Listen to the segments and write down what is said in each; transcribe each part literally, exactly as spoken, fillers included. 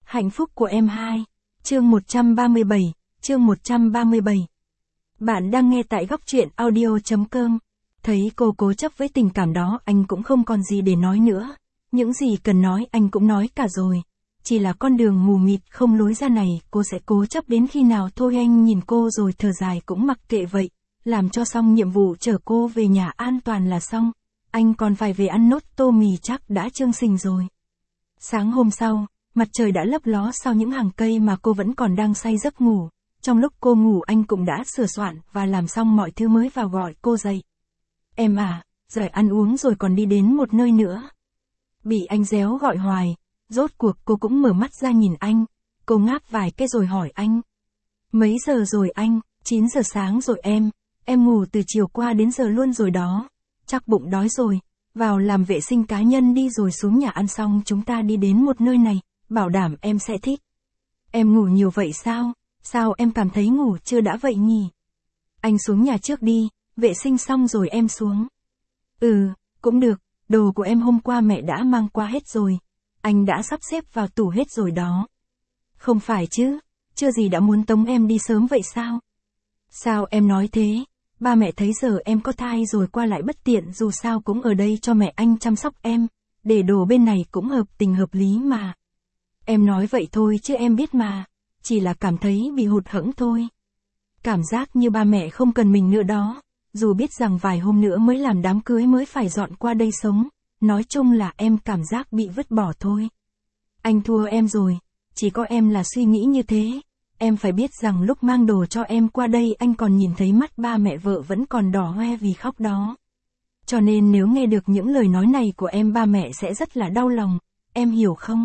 Hạnh phúc của em hai. Chương một trăm ba mươi bảy, chương một trăm ba mươi bảy. Bạn đang nghe tại góc truyện audio chấm com. Thấy cô cố chấp với tình cảm đó, anh cũng không còn gì để nói nữa. Những gì cần nói anh cũng nói cả rồi. Chỉ là con đường mù mịt không lối ra này, cô sẽ cố chấp đến khi nào thôi. Anh nhìn cô rồi thở dài cũng mặc kệ vậy. Làm cho xong nhiệm vụ chở cô về nhà an toàn là xong. Anh còn phải về ăn nốt tô mì chắc đã chương sình rồi. Sáng hôm sau, mặt trời đã lấp ló sau những hàng cây mà cô vẫn còn đang say giấc ngủ. Trong lúc cô ngủ anh cũng đã sửa soạn và làm xong mọi thứ mới vào gọi cô dậy. Em à, rồi ăn uống rồi còn đi đến một nơi nữa. Bị anh réo gọi hoài, rốt cuộc cô cũng mở mắt ra nhìn anh. Cô ngáp vài cái rồi hỏi anh. Mấy giờ rồi anh? chín giờ sáng rồi em. Em ngủ từ chiều qua đến giờ luôn rồi đó. Chắc bụng đói rồi. Vào làm vệ sinh cá nhân đi rồi xuống nhà ăn xong chúng ta đi đến một nơi này. Bảo đảm em sẽ thích. Em ngủ nhiều vậy sao? Sao em cảm thấy ngủ chưa đã vậy nhỉ? Anh xuống nhà trước đi, vệ sinh xong rồi em xuống. Ừ, cũng được, đồ của em hôm qua mẹ đã mang qua hết rồi. Anh đã sắp xếp vào tủ hết rồi đó. Không phải chứ, chưa gì đã muốn tống em đi sớm vậy sao? Sao em nói thế? Ba mẹ thấy giờ em có thai rồi qua lại bất tiện, dù sao cũng ở đây cho mẹ anh chăm sóc em. Để đồ bên này cũng hợp tình hợp lý mà. Em nói vậy thôi chứ em biết mà. Chỉ là cảm thấy bị hụt hẫng thôi. Cảm giác như ba mẹ không cần mình nữa đó. Dù biết rằng vài hôm nữa mới làm đám cưới mới phải dọn qua đây sống. Nói chung là em cảm giác bị vứt bỏ thôi. Anh thua em rồi. Chỉ có em là suy nghĩ như thế. Em phải biết rằng lúc mang đồ cho em qua đây anh còn nhìn thấy mắt ba mẹ vợ vẫn còn đỏ hoe vì khóc đó. Cho nên nếu nghe được những lời nói này của em, ba mẹ sẽ rất là đau lòng. Em hiểu không?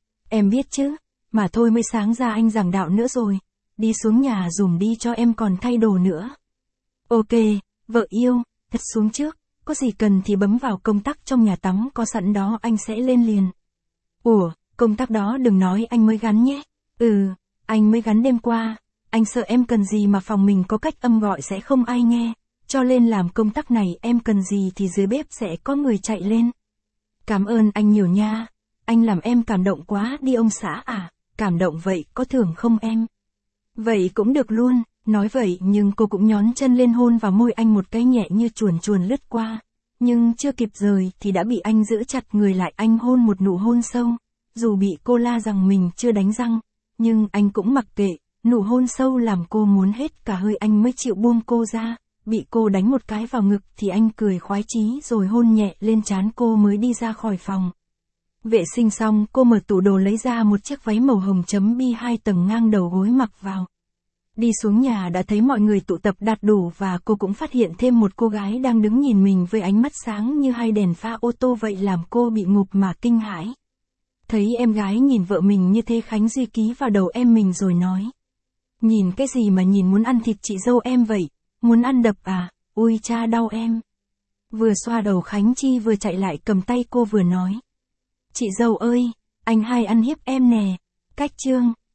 Em biết chứ. Mà thôi, mới sáng ra anh giảng đạo nữa rồi. Đi xuống nhà dùm đi cho em còn thay đồ nữa. Ok, vợ yêu, thật xuống trước. Có gì cần thì bấm vào công tắc trong nhà tắm có sẵn đó, anh sẽ lên liền. Ủa, công tắc đó đừng nói anh mới gắn nhé. Ừ, anh mới gắn đêm qua. Anh sợ em cần gì mà phòng mình có cách âm gọi sẽ không ai nghe. Cho nên làm công tắc này, em cần gì thì dưới bếp sẽ có người chạy lên. Cảm ơn anh nhiều nha. Anh làm em cảm động quá đi ông xã à. Cảm động vậy có thưởng không em? Vậy cũng được luôn. Nói vậy nhưng cô cũng nhón chân lên hôn vào môi anh một cái nhẹ như chuồn chuồn lướt qua. Nhưng chưa kịp rời thì đã bị anh giữ chặt người lại, anh hôn một nụ hôn sâu. Dù bị cô la rằng mình chưa đánh răng, nhưng anh cũng mặc kệ. Nụ hôn sâu làm cô muốn hết cả hơi, anh mới chịu buông cô ra. Bị cô đánh một cái vào ngực thì anh cười khoái chí rồi hôn nhẹ lên trán cô mới đi ra khỏi phòng. Vệ sinh xong cô mở tủ đồ lấy ra một chiếc váy màu hồng chấm bi hai tầng ngang đầu gối mặc vào. Đi xuống nhà đã thấy mọi người tụ tập đạt đủ và cô cũng phát hiện thêm một cô gái đang đứng nhìn mình với ánh mắt sáng như hai đèn pha ô tô vậy, làm cô bị ngụp mà kinh hãi. Thấy em gái nhìn vợ mình như thế, Khánh Duy ký vào đầu em mình rồi nói. Nhìn cái gì mà nhìn, muốn ăn thịt chị dâu em vậy, muốn ăn đập à, ui cha đau em. Vừa xoa đầu Khánh Chi vừa chạy lại cầm tay cô vừa nói. Chị dâu ơi, anh hai ăn hiếp em nè. Cách chương,